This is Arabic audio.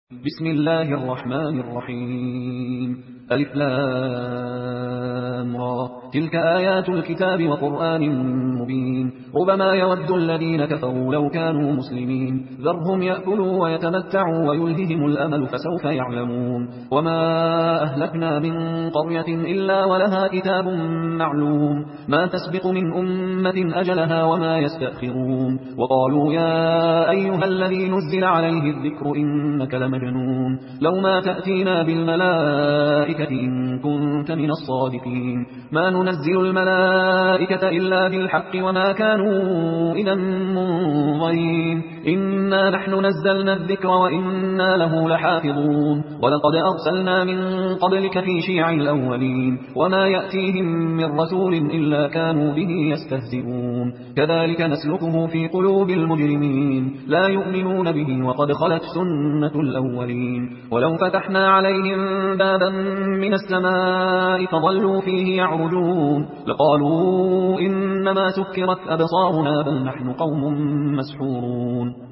بسم الله الرحمن الرحيم ألف لام را تلك آيات الكتاب وقرآن مبين ربما يود الذين كفروا لو كانوا مسلمين ذرهم يأكلوا ويتمتعوا ويلههم الأمل فسوف يعلمون وما أهلكنا من قرية إلا ولها كتاب معلوم ما تسبق من أمة أجلها وما يستأخرون وقالوا يا أيها الذي نزل عليه الذكر إنك لمجنون لو ما تأتينا بالملائكة إن كنت من الصادقين ما ننزل الملائكة إلا بالحق وما كانوا إذا منظرين إنا نحن نزلنا الذكر وإنا له لحافظون ولقد أرسلنا من قبلك في شيع الأولين وما يأتيهم من رسول إلا كانوا به يستهزئون كذلك نسلكه في قلوب المجرمين لا يؤمنون به وقد خلت سنة الأولين ولو فتحنا عليهم بابا من السماء فظلوا فيه يعرجون لقالوا إنما سكرت أبصارنا بل نحن قوم مسحورون